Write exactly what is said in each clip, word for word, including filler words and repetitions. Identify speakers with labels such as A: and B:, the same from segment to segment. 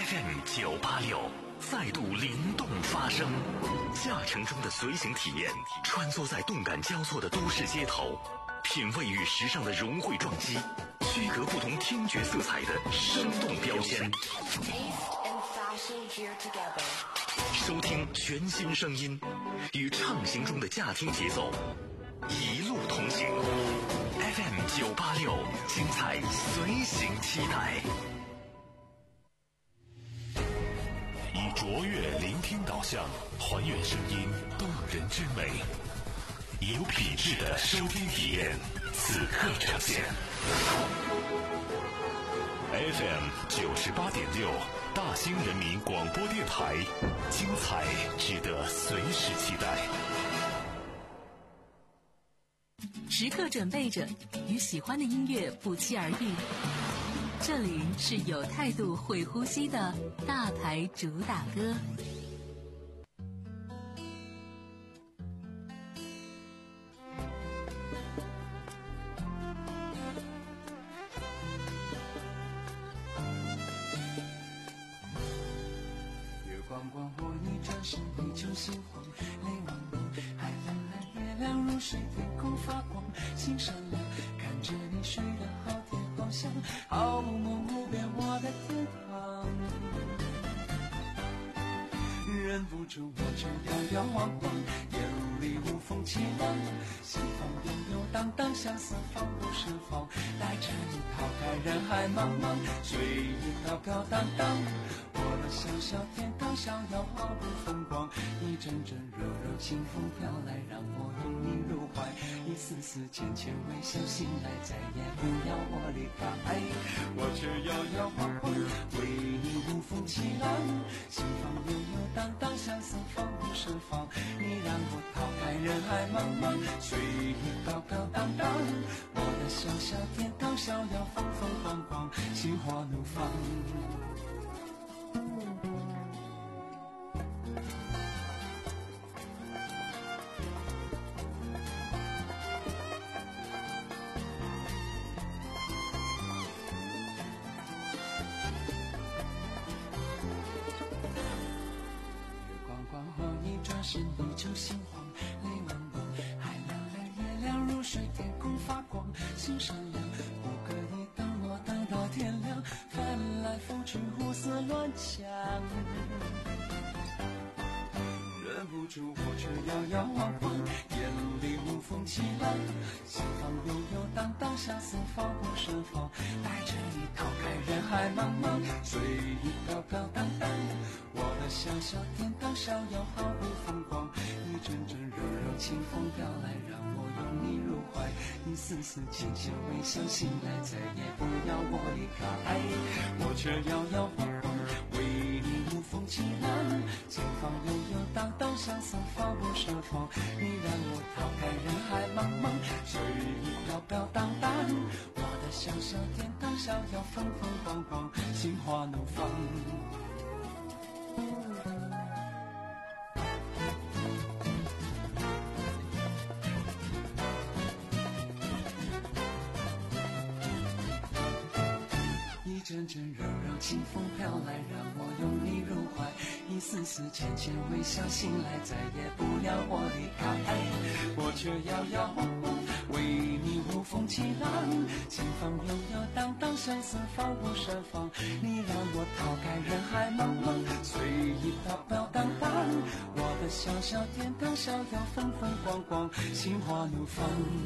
A: F M 九八六再度灵动发声，驾乘中的随行体验，穿梭在动感交错的都市街头，品味与时尚的融汇撞击，区隔不同听觉色彩的生动标签。收听全新声音，与畅行中的驾听节奏，一路同行。F M 九八六，精彩随行期待。以卓越聆听导向，还原声音动人之美，有品质的收听体验，此刻呈现。F M 九十八点六，大兴人民广播电台，精彩值得随时期待。
B: 时刻准备着，与喜欢的音乐不期而遇。这里是有态度会呼吸的大牌主打歌。
C: 月光光我一转身，你就心慌，泪汪汪，海蓝蓝，月亮如水，天空发光，心善良，看着你睡得好甜好香，好梦无边我的天堂，忍不住我却摇摇晃晃，夜里无风凄凉，心房悠悠荡荡，相思放不释放，带着你逃开人海茫茫，随意高高荡荡，我的小小天堂逍遥毫不风光，一阵阵柔柔清风飘来，让我拥你入怀，一丝丝浅浅微笑醒来，再也不要我离开，我却摇摇晃晃，为你无风凄凉，心房悠悠荡荡，相思放不释放，你让我逃开人海茫茫，随意高高荡荡，我的小小天堂逍遥风风光光，心花怒放。是你就心慌，泪汪汪，海蓝蓝，月亮如水，天空发光，心善良，不可以等我等到天亮，翻来覆去胡思乱想，忍不住我却摇摇晃晃，眼里无风凄凉，心房悠悠荡荡，相思放不释放，带着你逃开人海茫茫，随意高高荡荡，我的小小天堂逍遥毫不风光，一阵阵柔柔清风飘来，让我拥你入怀，一丝丝浅浅微笑醒来，再也不要我离开，我却摇摇晃晃，为你无风凄凉，心房悠悠荡荡，相思放不释放，你让我逃开人海茫茫，随意飘飘荡荡，我的小小天堂逍遥风风光光，心花怒放。一阵阵柔柔清风飘来，让我拥你入怀，一丝丝浅浅微笑醒来，再也不要我离开，我却摇摇晃晃，为你无风凄凉，心房悠悠荡荡，相思放不释放，你让我逃开人海茫茫，随意飘飘荡荡，我的小小天堂逍遥风风光光，心花怒放。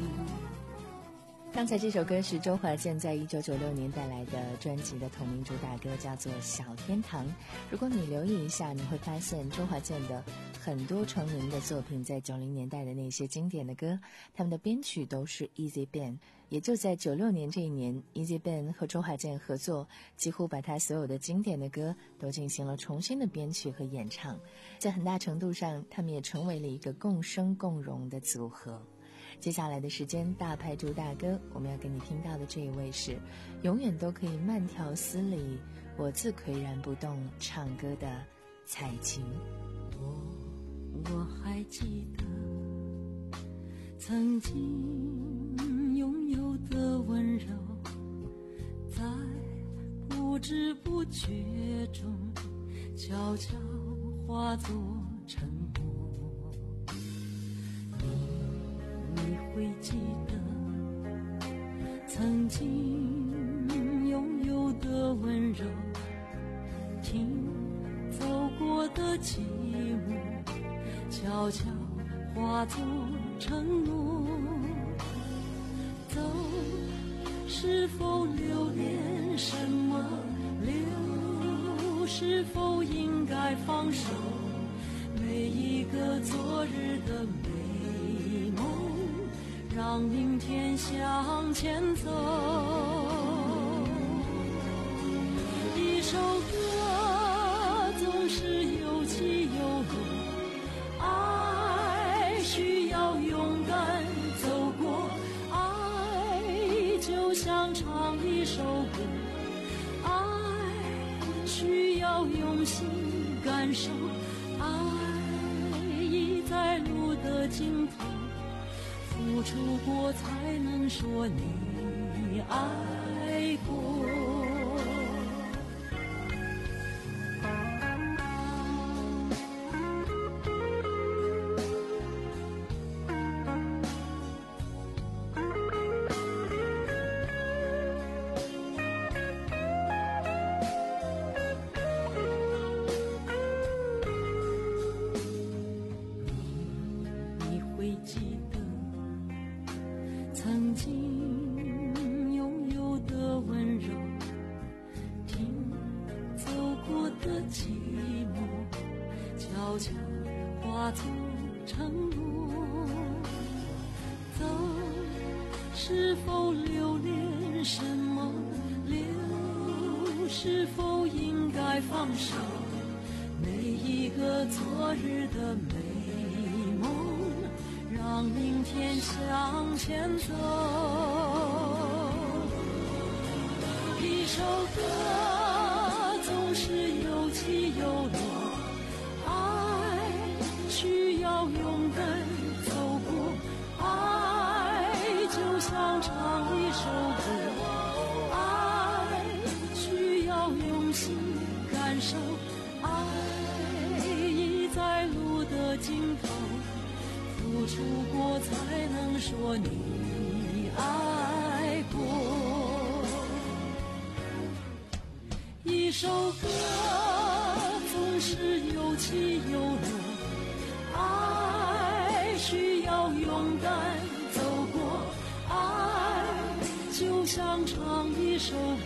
D: 刚才这首歌是周华健在一九九六年带来的专辑的同名主打歌，叫做《小天堂》。如果你留意一下，你会发现周华健的很多成名的作品，在九零年代的那些经典的歌，他们的编曲都是 Easy Band。也就在九六年这一年， Easy Band 和周华健合作，几乎把他所有的经典的歌都进行了重新的编曲和演唱，在很大程度上，他们也成为了一个共生共荣的组合。接下来的时间，大牌主打歌，我们要给你听到的这一位是永远都可以慢条斯理，我自岿然不动唱歌的蔡琴。
E: 我我还记得曾经拥有的温柔，在不不知不觉中悄悄化作沉默。你你会记得曾经拥有的温柔，听走过的寂寞，悄悄化作承诺。走，是否留恋什么？留，是否应该放手？每一个昨日的美梦，让明天向前走。一首歌总是有起有落，爱需要勇敢走过，爱就像唱一首歌，爱需要用心感受，爱已在路的尽头，付出过才能说你爱过。曾经拥有的温柔，听走过的寂寞，悄悄化作承诺。走，是否留恋什么？留，是否应该放手？每一个昨日的美梦，让明天向前走。一首歌总是有起有落，爱需要勇敢走过，爱就像唱一首歌，爱需要用心感受，爱已在路的尽头，付出过才能说你爱过。一首歌总是有起有落，爱需要勇敢走过，爱就像唱一首歌，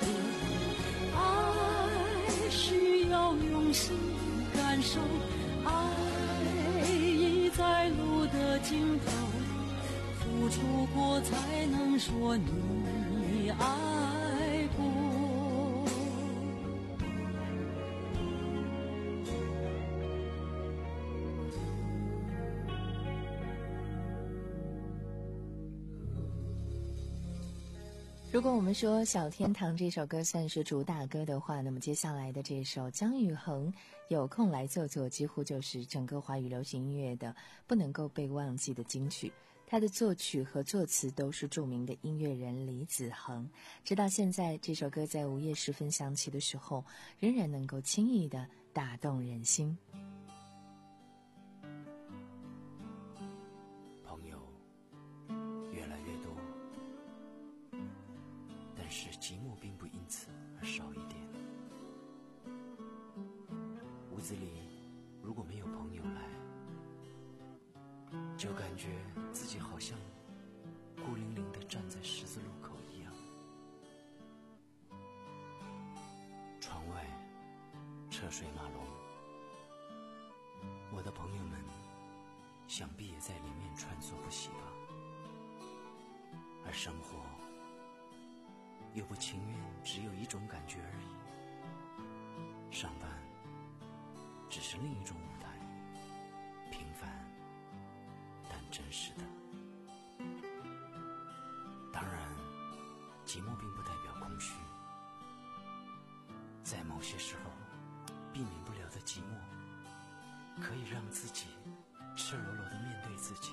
E: 爱需要用心感受，爱已在路的尽头，付出过才能说你爱过。
D: 如果我们说《小天堂》这首歌算是主打歌的话，那么接下来的这首姜育恒《有空来坐坐》几乎就是整个华语流行音乐的不能够被忘记的金曲。他的作曲和作词都是著名的音乐人李子恒，直到现在这首歌在午夜时分响起的时候，仍然能够轻易地打动人心。
F: 朋友越来越多，但是寂寞并不因此而少一点。屋子里如果没有朋友来，就感觉自己好像孤零零地站在十字路口一样。窗外车水马龙，我的朋友们想必也在里面穿梭不息吧。而生活又不情愿只有一种感觉而已，上班只是另一种舞台，平凡但真实的。当然，寂寞并不代表空虚，在某些时候避免不了的寂寞，可以让自己赤裸裸地面对自己。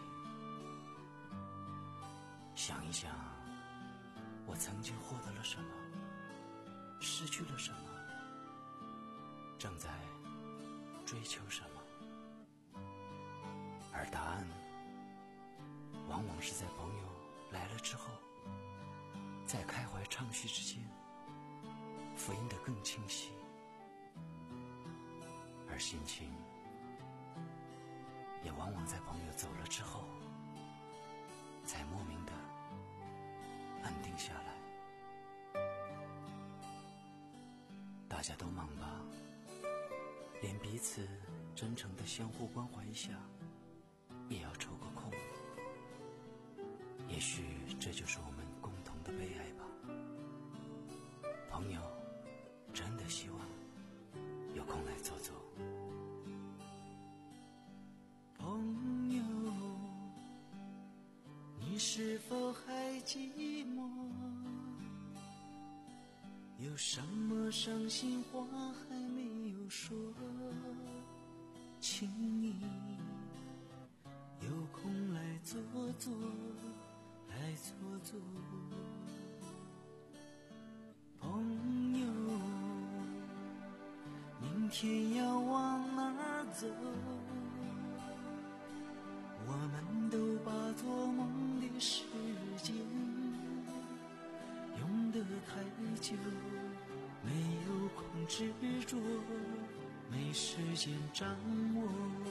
F: 想一想，我曾经获得了什么，失去了什么， 正在追求什么，而答案往往是在朋友来了之后，在开怀畅叙之间复印得更清晰，而心情也往往在朋友走了之后才莫名的安定下来。大家都忙吧，连彼此真诚的相互关怀一下也要抽个空。也许这就是我们共同的悲哀吧。朋友真的希望有空来坐坐。
C: 朋友，你是否还寂寞？有什么伤心话还没有说？请你有空来坐坐，来坐坐。朋友，明天要往哪儿走？我们都把做梦的时间用得太久，没有空执着，没时间掌握。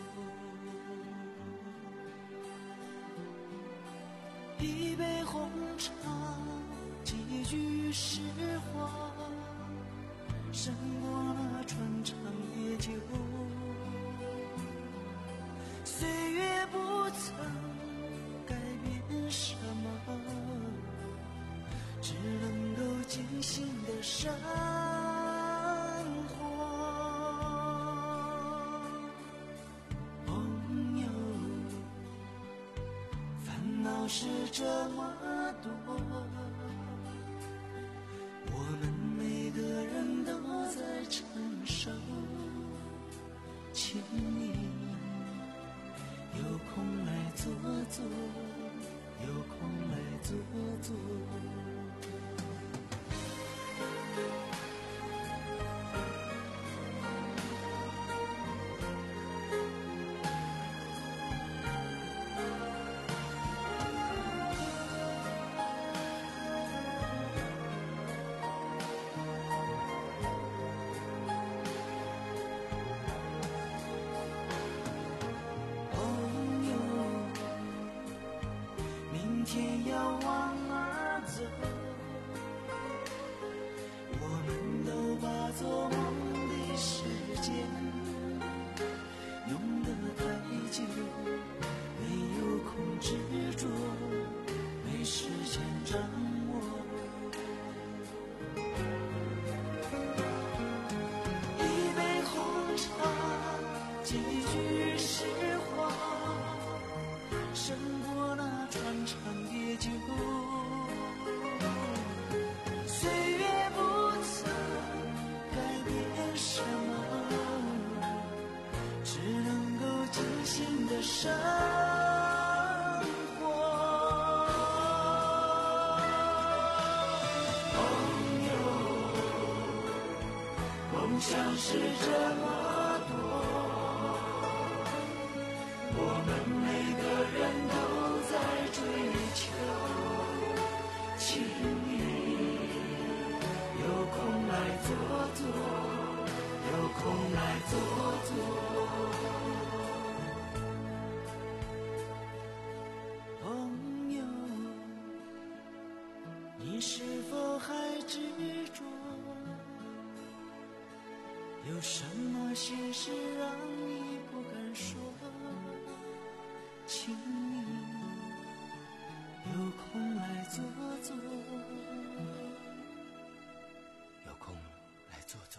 C: 一杯红茶，几句实话，胜过那穿肠烈酒。岁月不曾改变什么，只能够精心的生活。朋友，烦恼是这么多，我们每个人都在承受，请你有空来坐坐，有空来坐坐。天要往哪儿走？我们都把做梦的时间用得太久，没有空执着，没时间掌握。一杯红茶，几句实话，胜过那穿肠烈酒。岁月不曾改变什么，只能够精心的生活。朋友，梦想是这么多，我们每个人都在追求，请你有空来坐坐，有空来坐坐。朋友，你是否还执着？有什么心事让你不敢说？请你有空来坐坐，
F: 有空来坐坐。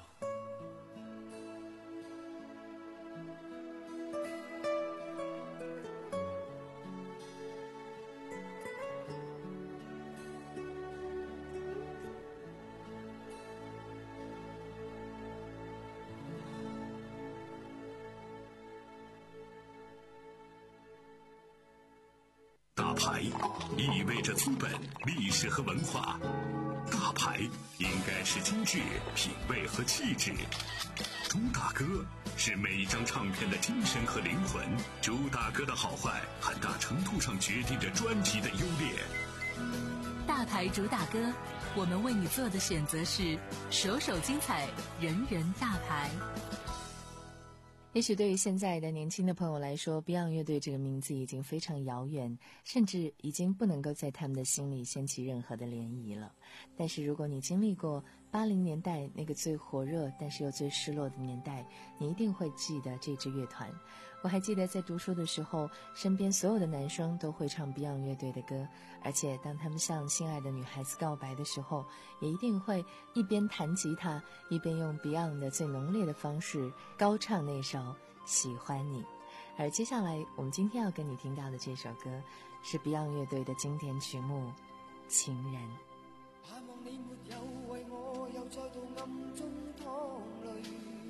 A: 大牌意味着资本、历史和文化，大牌应该是精致、品味和气质。
G: 朱大哥，是每一张唱片的精神和灵魂。朱大哥的好坏，很大程度上决定着专辑的优劣。
B: 大牌主打歌，我们为你做的选择是首首精彩，人人大牌。
D: 也许对于现在的年轻的朋友来说， Beyond 乐队这个名字已经非常遥远，甚至已经不能够在他们的心里掀起任何的涟漪了。但是如果你经历过八零年代那个最火热但是又最失落的年代，你一定会记得这支乐团。我还记得在读书的时候，身边所有的男生都会唱 Beyond 乐队的歌，而且当他们向心爱的女孩子告白的时候，也一定会一边弹吉他，一边用 Beyond 的最浓烈的方式高唱那首《喜欢你》。而接下来我们今天要跟你听到的这首歌是 Beyond 乐队的经典曲目《情人》。
H: 盼望你沒有為我又再度暗中淌淚，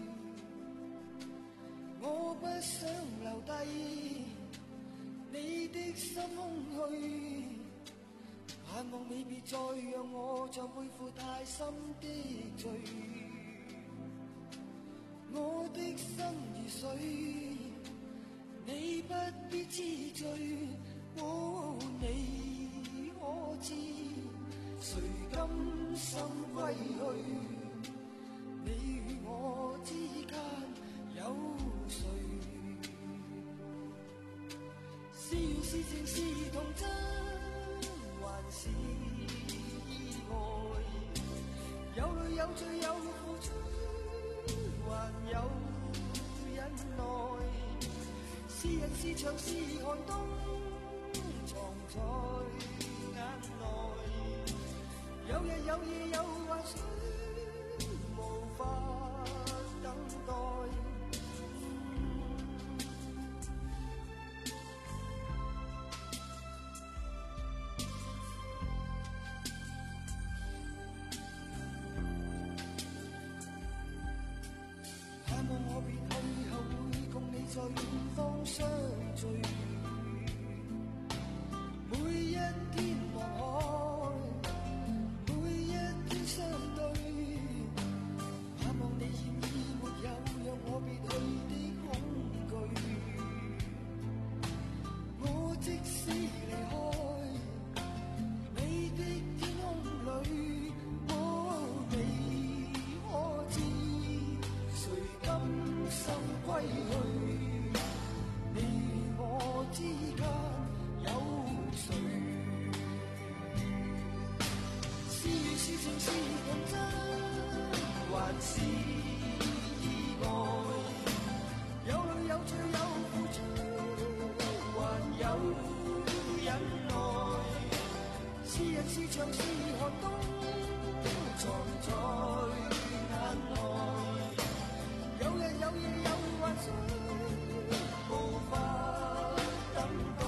H: 我不想留低你的心空虛，盼望你別再讓我像背負太深的罪，我的心如水，你不必知罪，哦，你可知誰甘心歸去？你與我之間有誰？是緣是情是童真，還是意外？有淚有罪有付出，還有忍耐。是人是牆是寒冬，藏在眼內。有日有夜有幻想，無法等待。盼望我別去後會共你在遠方相聚，每一天望海，每一天相對，盼望你現已沒有讓我別去的恐懼。我即使離開你的天空裏，哦，你可知誰甘心歸去？你與我之間有誰？是緣是情是童真，還是意外？有淚有罪有付出，還有忍耐。是人是牆是寒冬，藏在眼內。有日有夜有幻想，無法等待。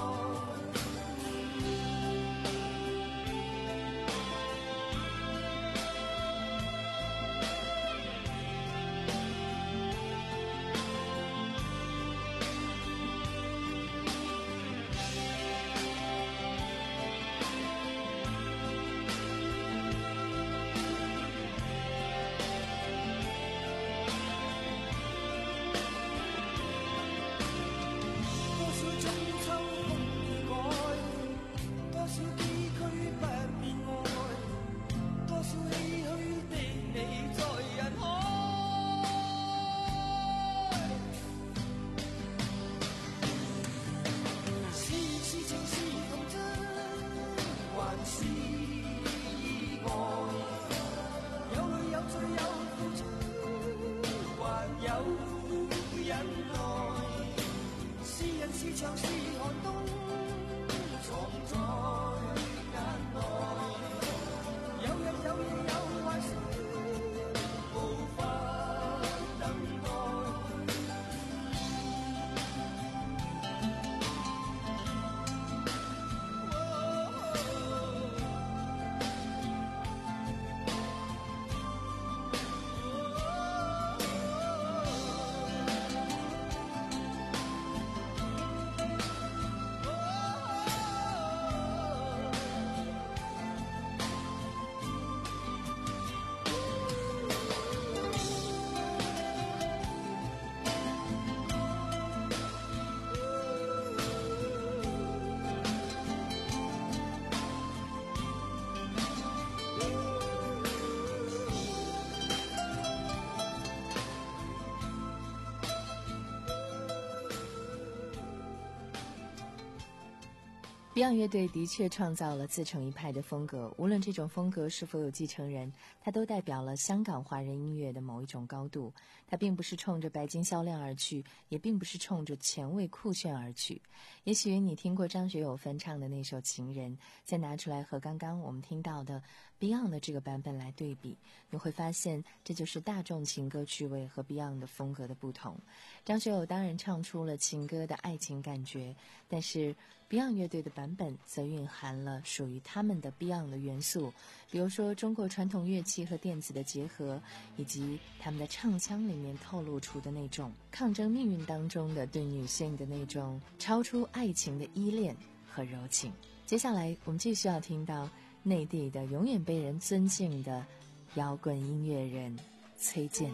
D: Beyond 乐队的确创造了自成一派的风格，无论这种风格是否有继承人，它都代表了香港华人音乐的某一种高度。它并不是冲着白金销量而去，也并不是冲着前卫酷炫而去。也许你听过张学友翻唱的那首《情人》，再拿出来和刚刚我们听到的 Beyond 的这个版本来对比，你会发现这就是大众情歌趣味和 Beyond 的风格的不同。张学友当然唱出了情歌的爱情感觉，但是 Beyond 乐队的版本则蕴含了属于他们的 Beyond 的元素，比如说中国传统乐器和电子的结合，以及他们的唱腔里面透露出的那种抗争命运当中的对女性的那种超出爱情的依恋和柔情。接下来我们继续要听到内地的永远被人尊敬的摇滚音乐人崔健。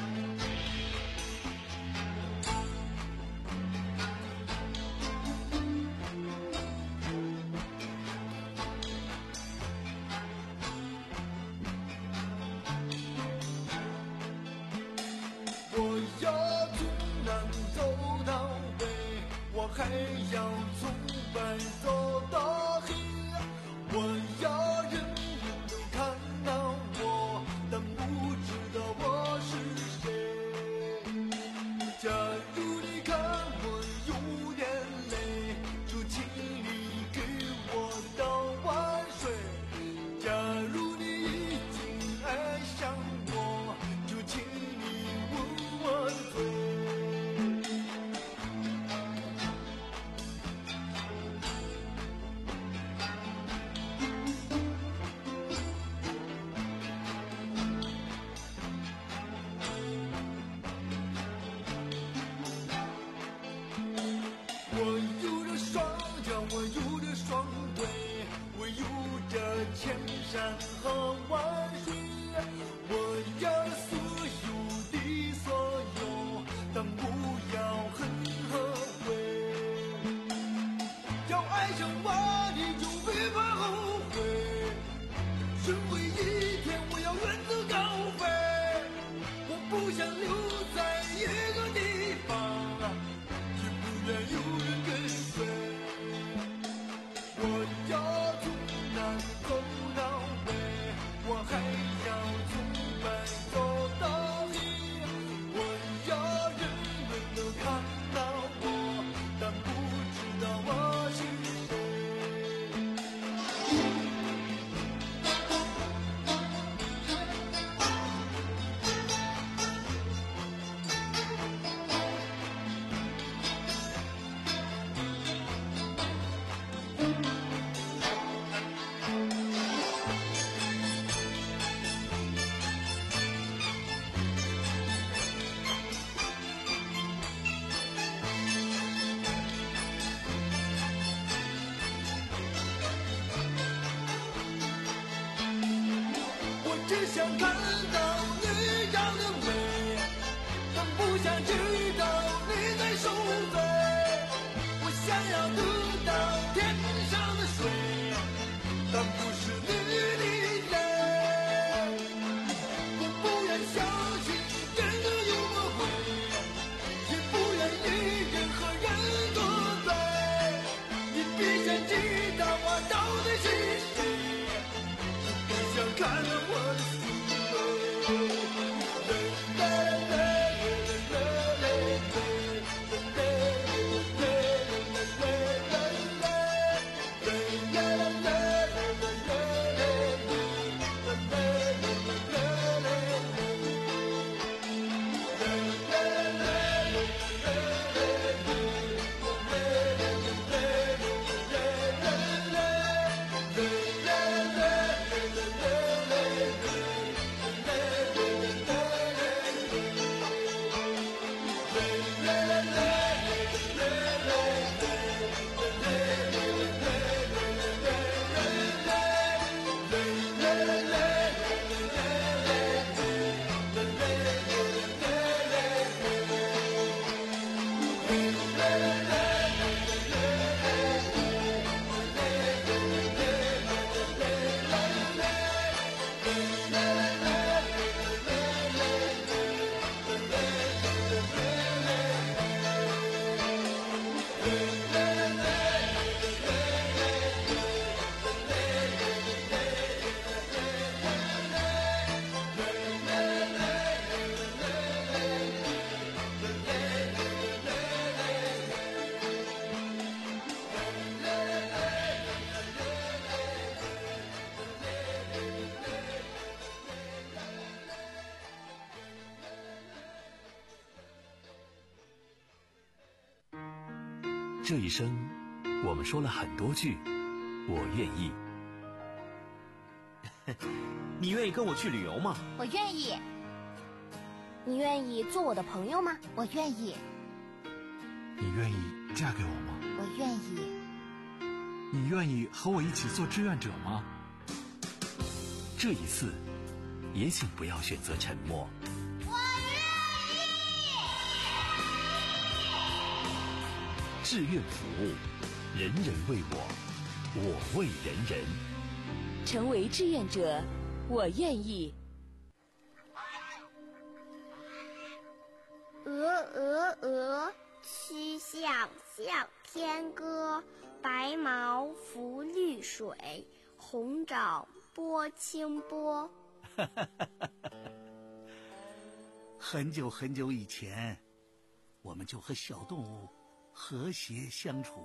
H: 还要从白走到黑，我要人人都看到我，但不知道我是谁。假如你看我有点累，就请你给我倒碗水。假如你已经爱上我，就请你吻我的嘴。千山和万水，我要所有的所有，但不要恨和悔。要爱上我，你就别怕后悔。只为一天，我要远走高飞。我不想留在一个地方，也不愿有人跟随。我要从南走到北，我还要从白走到黑。我要人人都看到我，但不知道我是只想看到你长得美，但不想知道你在受罪。我想要得到天上的水，但不是你的泪。我不愿相信真的有魔鬼，也不愿意任何人作对。你必须知道我到底是谁，不想看到我的死。
A: 这一生，我们说了很多句我愿意。
I: 你愿意跟我去旅游吗？
J: 我愿意。你愿意做我的朋友吗？我愿意。
K: 你愿意嫁给我吗？
J: 我愿意。
K: 你愿意和我一起做志愿者吗？
A: 这一次，也请不要选择沉默。
J: 我愿意。
A: 志愿服务，人人为我，我为人人。
B: 成为志愿者，我愿意。
L: 鹅鹅鹅，曲项向天歌。白毛浮绿水，红掌拨清波。
M: 很久很久以前，我们就和小动物和谐相处。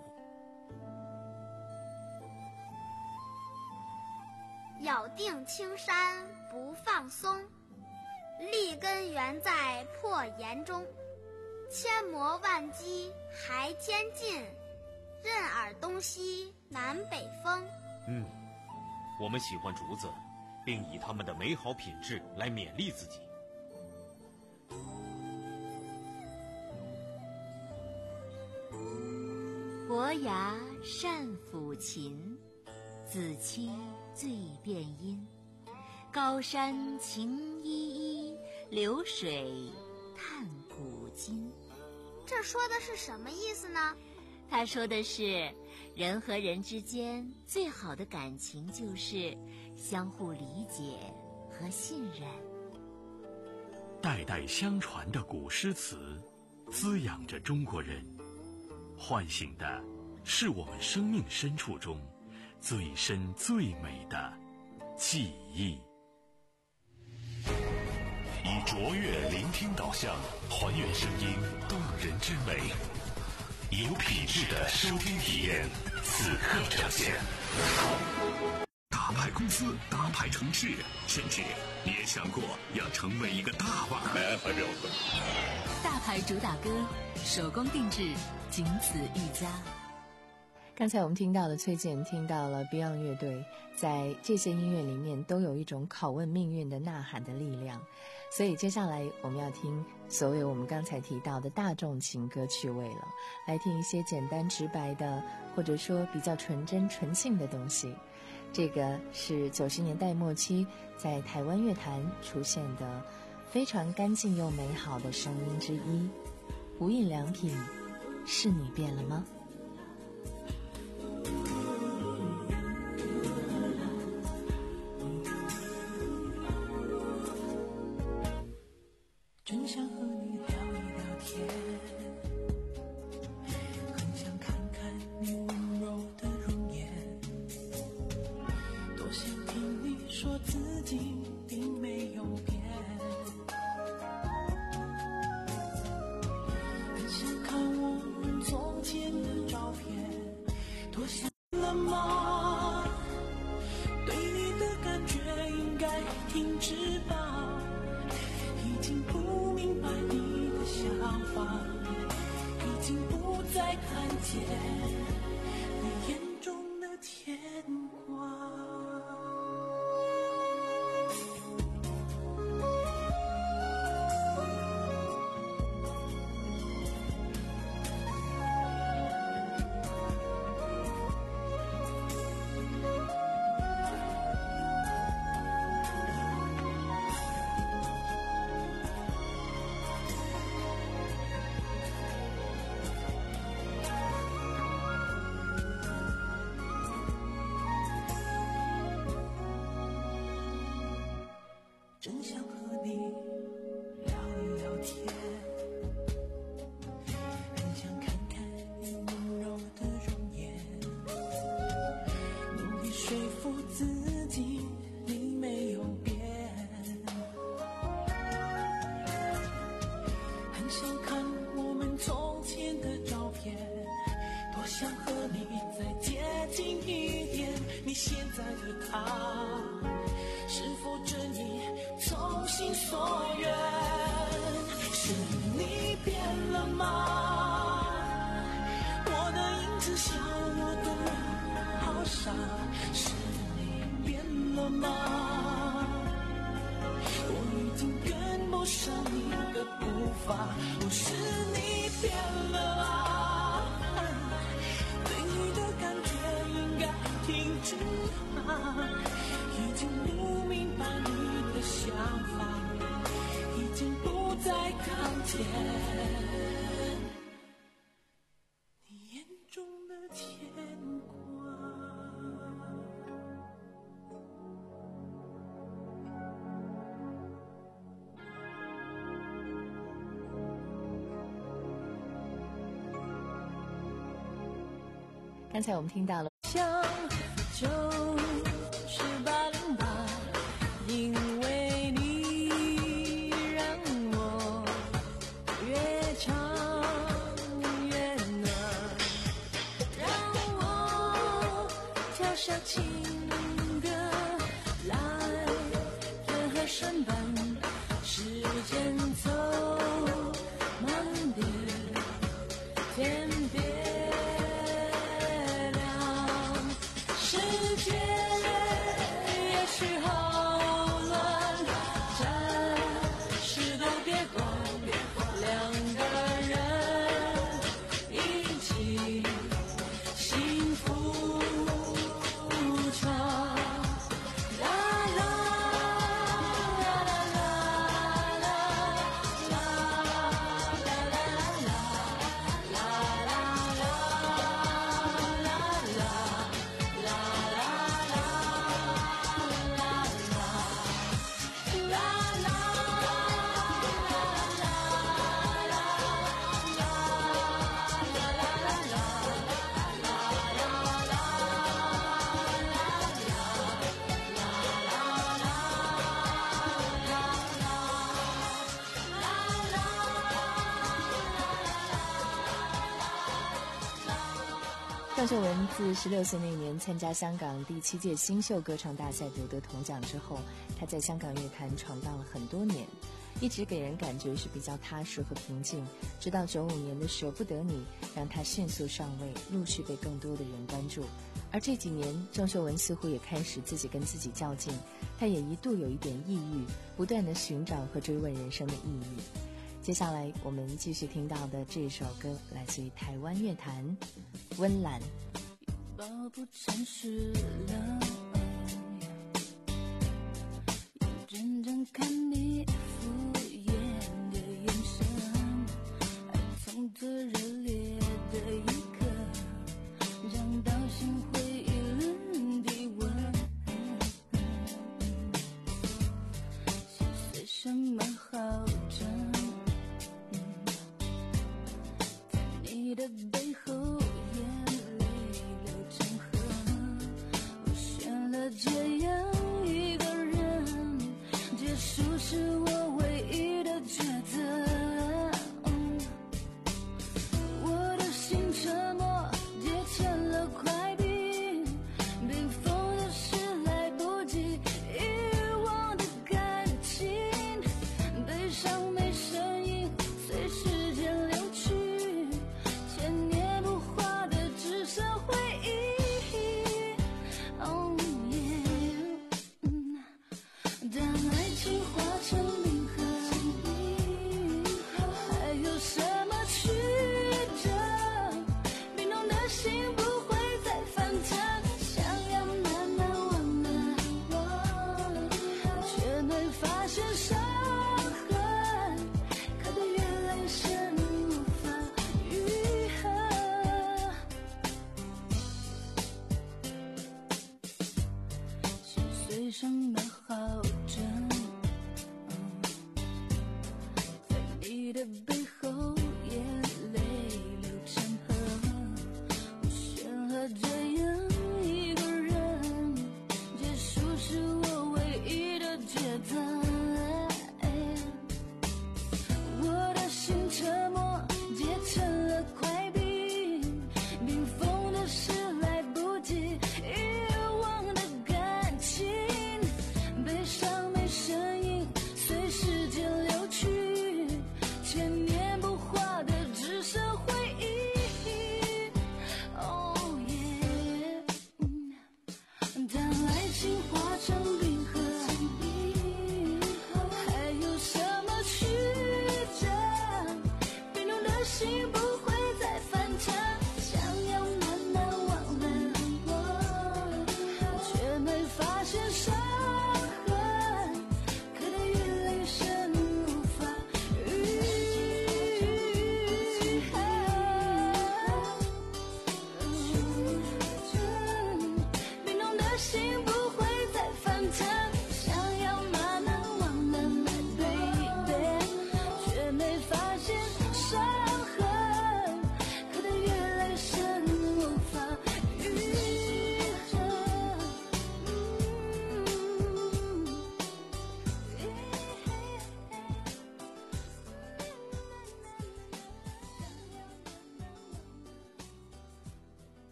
L: 咬定青山不放松，立根原在破岩中。千磨万击还坚劲，任尔东西南北风。
I: 嗯，我们喜欢竹子，并以它们的美好品质来勉励自己。
N: 伯牙善抚琴，子期醉辨音。高山晴依依，流水叹古今。
L: 这说的是什么意思呢？
N: 他说的是，人和人之间最好的感情就是相互理解和信任。
A: 代代相传的古诗词，滋养着中国人，唤醒的是我们生命深处中最深最美的记忆。以卓越聆听导向，还原声音动人之美。有品质的收听体验，此刻呈现。
G: 大牌公司，大牌城市，甚至你也想过要成为一个大腕。
B: 大牌主打歌，手工定制，仅此一家。
D: 刚才我们听到了崔健，听到了 Beyond 乐队，在这些音乐里面都有一种拷问命运的呐喊的力量。所以接下来我们要听所谓我们刚才提到的大众情歌趣味了，来听一些简单直白的，或者说比较纯真纯性的东西。这个是九十年代末期在台湾乐坛出现的非常干净又美好的声音之一。无印良品，是你变了吗？
C: 真想和你聊一聊天，很想看看你温柔的容颜，多想听你说自己并没有变，很想看我们从前的照片，多想了吗？对你的感觉应该停止吧，已经不明白你的想法，已经不再看见你眼中的牵挂。真想和你聊一聊天，很想看看你温柔的容颜，努力说服自己你没有变，很想看我们从前的照片，多想和你再接近一点，你现在的他是否真意从心所愿？是
H: 法，不是你变了啊，对你的感觉应该停止啊，已经不明白你的想法，已经不再看见你眼中的牵挂。
D: 刚才我们听到了
H: 想就是八零八，因为你让我越唱越暖，让我跳下情歌来任和声伴，时间走慢点，天边世界也许好乱，暂时都别管，两个人一起幸福唱。啦啦啦啦啦啦啦啦啦啦
D: 郑秀文自十六岁那年参加香港第七届新秀歌唱大赛夺得铜奖之后，她在香港乐坛闯荡了很多年，一直给人感觉是比较踏实和平静，直到九五年的《舍不得你》让她迅速上位，陆续被更多的人关注。而这几年郑秀文似乎也开始自己跟自己较劲，她也一度有一点抑郁，不断地寻找和追问人生的意义。接下来我们继续听到的这首歌来自于台湾乐坛温岚。
H: 抱不诚实了，眼睁睁看你敷衍的眼神，爱从这热烈的一刻让到心灰意冷的吻，心碎什么好争，在你的背后眼泪流成河，我选了这样一个人，结束是我唯一的抉择。我的心沉默，结成了块冰，冰封的是来不及遗忘的感情，悲伤没声音，随时间流去，千年不化的只剩回忆。Oh yeah， 当爱情化成冰河，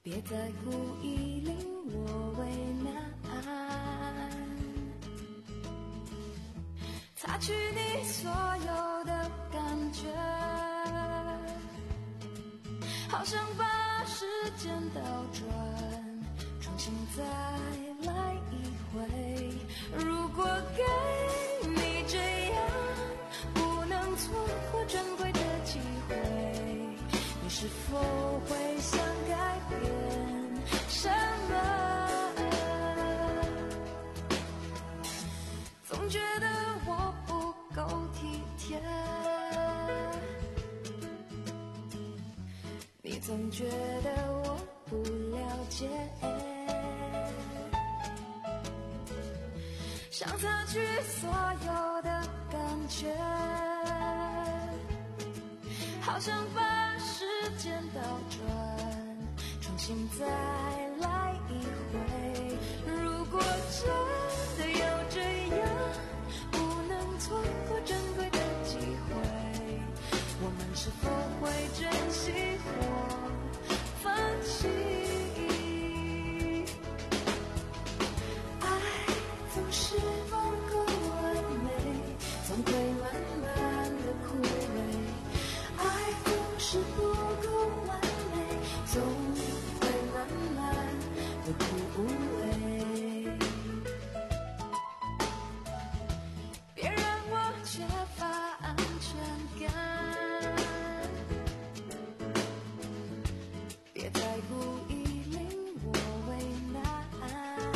E: 别再故意令我为难，擦去你所有的感觉，好想把时间倒转，重新再来一回。如果给你这样不能错过珍贵的机会，你是否会想改变什么？总觉得我不够体贴，你总觉得我不了解，想擦去所有的感觉，好想把时间倒转，重新再来一回。如果真的有这样不能错过珍贵的机会，我们是否会珍惜或放弃？爱总是不够完美，总会慢慢的枯萎。爱总是不够完美，总会慢慢的枯萎。别让我缺乏安全感，别再故意令我为难，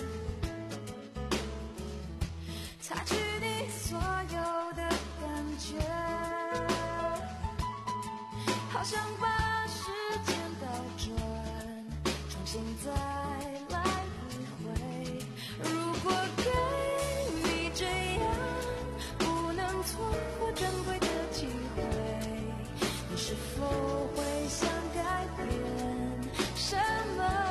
E: 擦去你所有的感觉，好想把时间倒转，重新再来一回。如果给你这样不能错过珍贵的机会，你是否会想改变什么？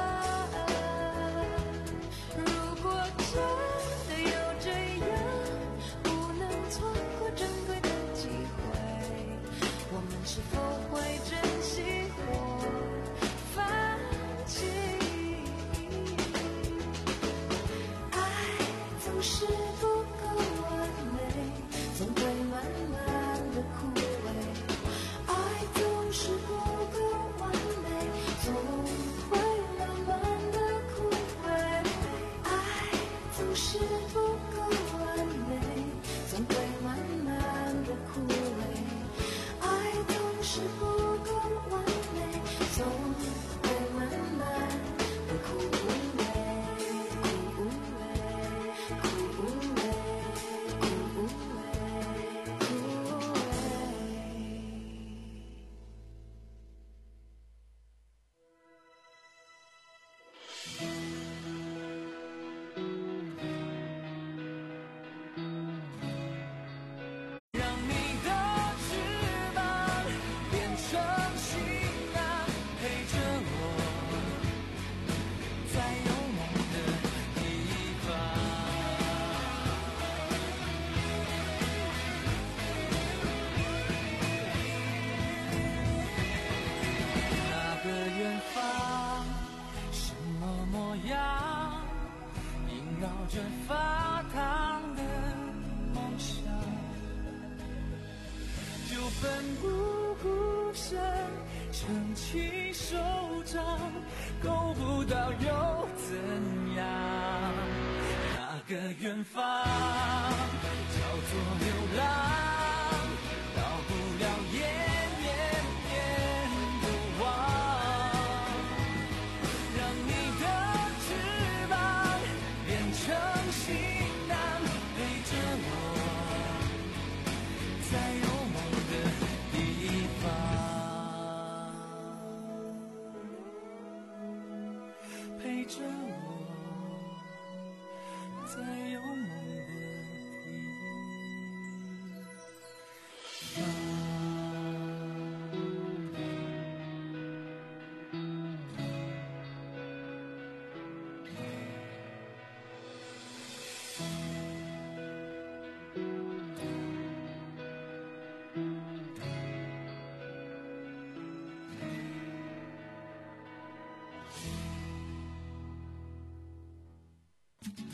E: 如果真的有这样不能错过珍贵的机会，我们是否会珍惜或放弃？爱总是不够完美，总会慢慢的枯萎。爱总是不够完美，总会慢慢的枯萎。爱总是不够完美，总会慢慢的枯萎。爱总是不够完美，总会慢慢的枯萎，枯萎，枯萎，枯萎，枯萎。让你的翅膀变成行囊，陪着我，在有梦的地方。那个远方，什么模样，萦绕着发烫的梦想。就奋不顾身撑起手掌，够不到又怎样？那个远方叫做流浪，到不了延绵绵的望。让你的翅膀变成行囊，陪着我，在有梦的地方，陪着我，在有梦的地方。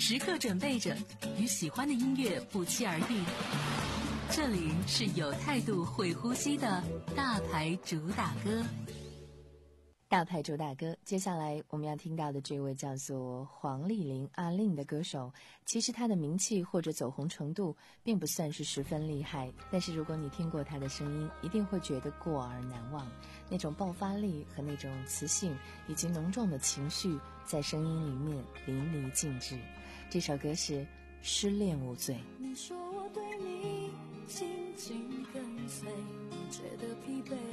B: 时刻准备着，与喜欢的音乐不期而遇。这里是有态度会呼吸的大牌主打歌。
D: 大牌主打歌，接下来我们要听到的这位叫做黄丽玲阿令的歌手，其实她的名气或者走红程度并不算是十分厉害，但是如果你听过她的声音，一定会觉得过而难忘。那种爆发力和那种磁性以及浓重的情绪在声音里面淋漓尽致。这首歌是《失恋无罪》。
E: 你说我对你紧紧跟随，你觉得疲惫，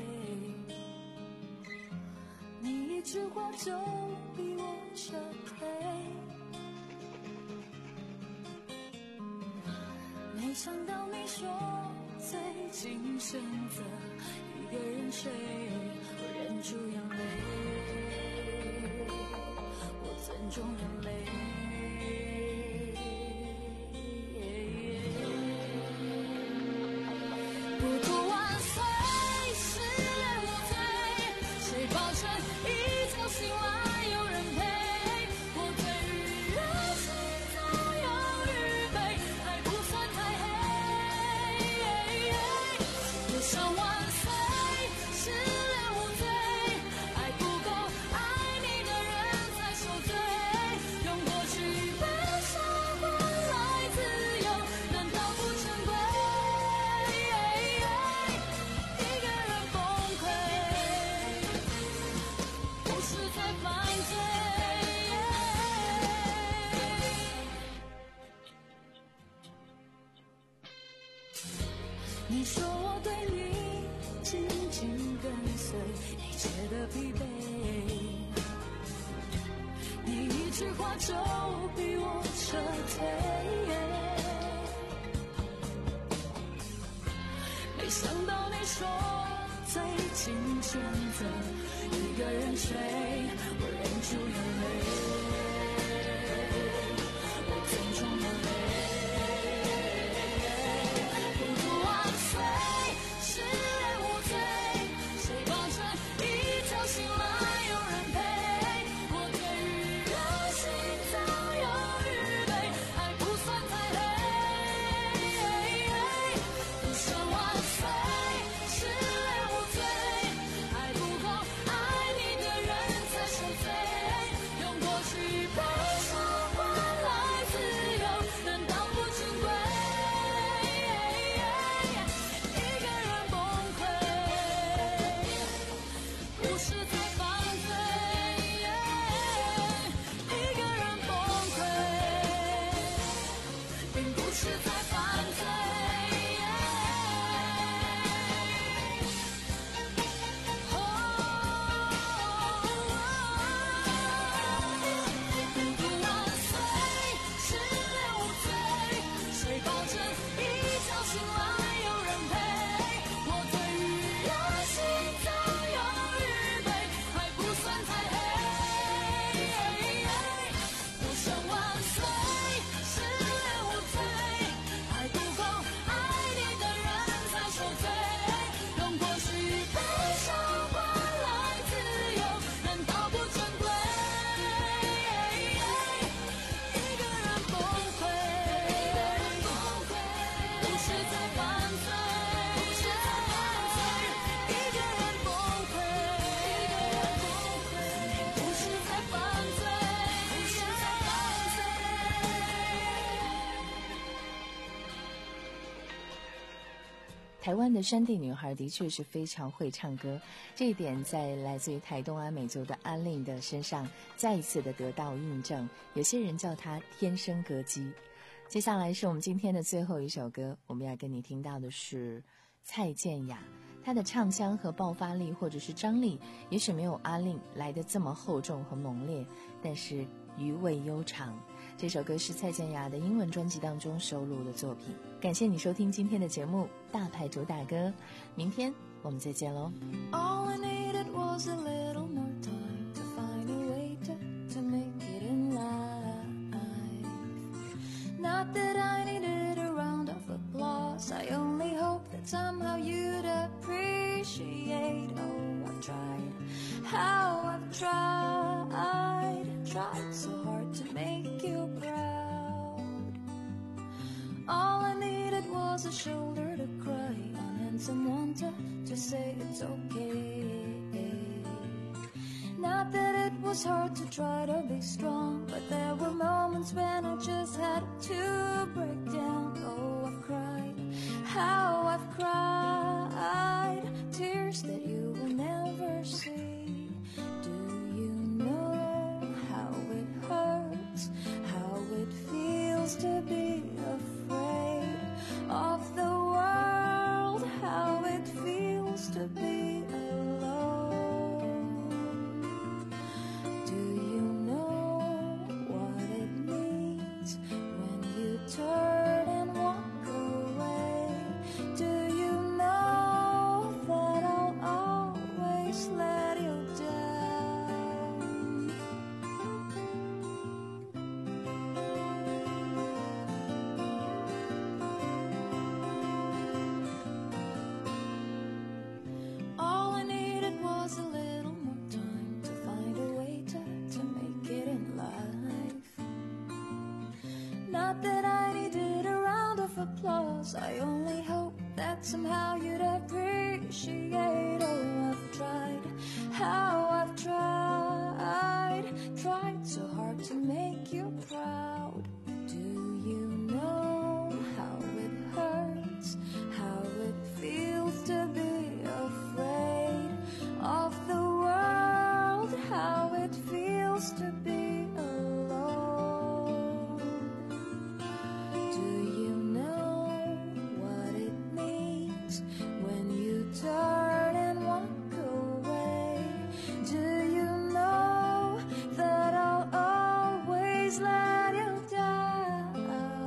E: 你一句话就逼我撤退，没想到你说最近选择一个人睡，我忍住眼泪，我尊重人类。你说我对你紧紧跟随，你觉得疲惫，你一句话就逼我撤退，没想到你说最近选择一个人睡，我忍住眼泪，我尊重眼泪。
D: 台湾的山地女孩的确是非常会唱歌，这一点在来自于台东阿美族的阿令的身上再一次的得到印证，有些人叫她天生歌姬。接下来是我们今天的最后一首歌，我们要跟你听到的是蔡健雅，她的唱腔和爆发力或者是张力也许没有阿令来得这么厚重和猛烈，但是余味悠长。这首歌是蔡健雅的英文专辑当中收录的作品。感谢你收听今天的节目大牌主打歌，明天我们再见喽。
E: All I needed was a little more time to find a way to, to make it in life. Not that I needed a round of applause, I only hope that somehow you'd appreciate. Oh, I've tried, how I've tried, tried so hard to make you proud. say it's okay. Not that it was hard to try to be strong, but there were moments when I just had to break down. Oh, I've cried, how I've cried, tears that you will never see. Do you know how it hurts, how it feels to be afraid of the world, how it feels to be alone? Do you know what it means when you turn and walk away? Do you know that I'll always let you down? All I needed was a little more time to find a way to, to make it in life. Not that I needed a round of applause, I only hope that somehow you'd appreciate. Oh, I've tried, how I've tried, tried so hard to make you proud. Do you know how it hurts, how it feels to be afraid of the world, how it feels to be alone? Do you know what it means when you turn and walk away? Do you know that I'll always let you down?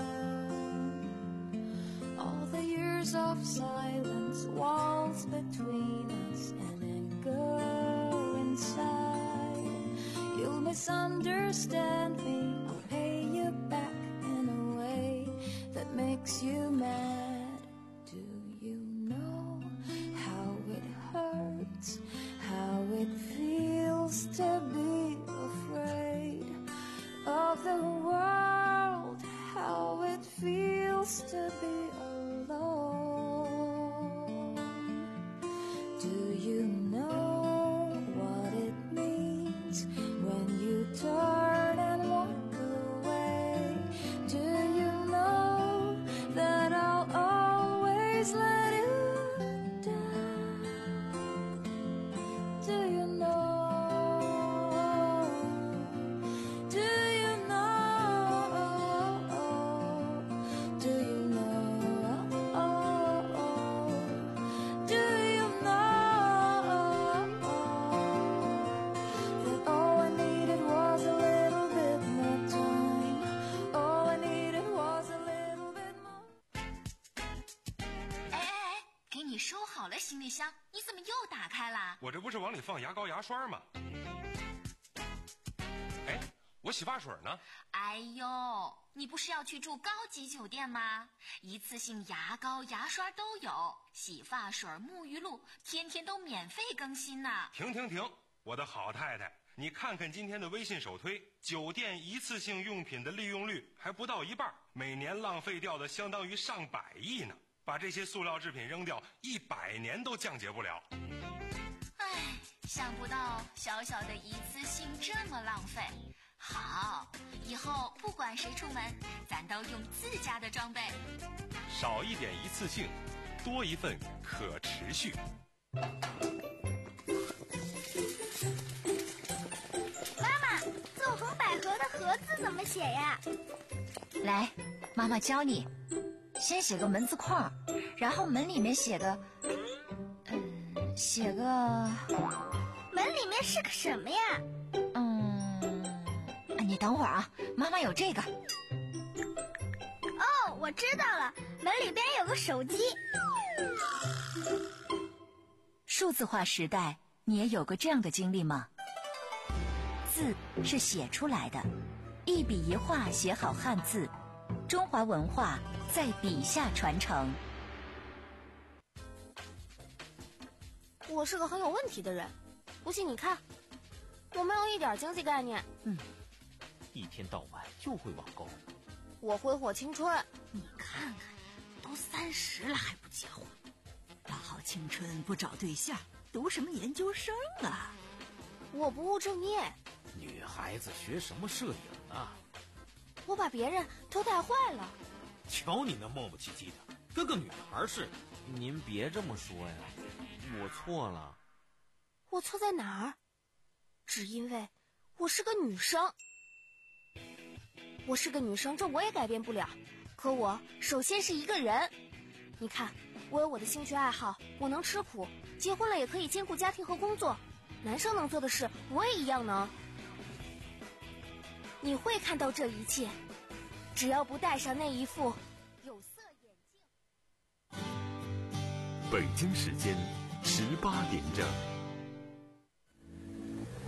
E: All the years of silence, walls between us, and anger inside. You'll misunderstand me, I'll pay you back in a way that makes you mad. Do you know how it hurts, how it feels to be afraid of the world, how it feels to be alone? Do you know what it means when you turn and walk away? Do you know that I'll always let you down? Do you know? Do you know? Do you know? Do you know that all I needed was a little bit more time? All I needed was a little bit more.
N: 哎哎哎，给你收好了行李箱，你怎么又打开了？
O: 我这不是往里放牙膏牙刷吗？哎，我洗发水呢？
N: 哎呦，你不是要去住高级酒店吗？一次性牙膏牙刷都有，洗发水沐浴露天天都免费更新呢。
O: 停停停，我的好太太，你看看今天的微信首推，酒店一次性用品的利用率还不到一半，每年浪费掉的相当于上百亿呢。把这些塑料制品扔掉，一百年都降解不了。
N: 唉，想不到小小的一次性这么浪费。好，以后不管谁出门，咱都用自家的装备。
O: 少一点一次性，多一份可持续。
L: 妈妈，纵横捭阖的阖字怎么写呀？
P: 来，妈妈教你。先写个门字框，然后门里面写个，嗯，写个。
L: 门里面是个什么呀？
P: 嗯，你等会儿啊，妈妈有这个。
L: 哦，我知道了，门里边有个手机。
B: 数字化时代，你也有过这样的经历吗？字是写出来的，一笔一画写好汉字，中华文化在笔下传承。
J: 我是个很有问题的人，不信你看，我没有一点经济概念。
I: 嗯，一天到晚就会网购。
J: 我挥霍青春。
N: 你看看，都三十了还不结婚，
P: 老
Q: 青春不找对象，读什么研究生啊？
J: 我不务正业。
I: 女孩子学什么摄影啊？
J: 我把别人都带坏了。
I: 瞧你那磨磨唧唧的，跟个女孩似的。
R: 您别这么说呀，我错了。
J: 我错在哪儿？只因为我是个女生。我是个女生，这我也改变不了。可我首先是一个人。你看，我有我的兴趣爱好，我能吃苦，结婚了也可以兼顾家庭和工作。男生能做的事，我也一样能。你会看到这一切，只要不戴上那一副有色眼镜。
A: 北京时间十八点整。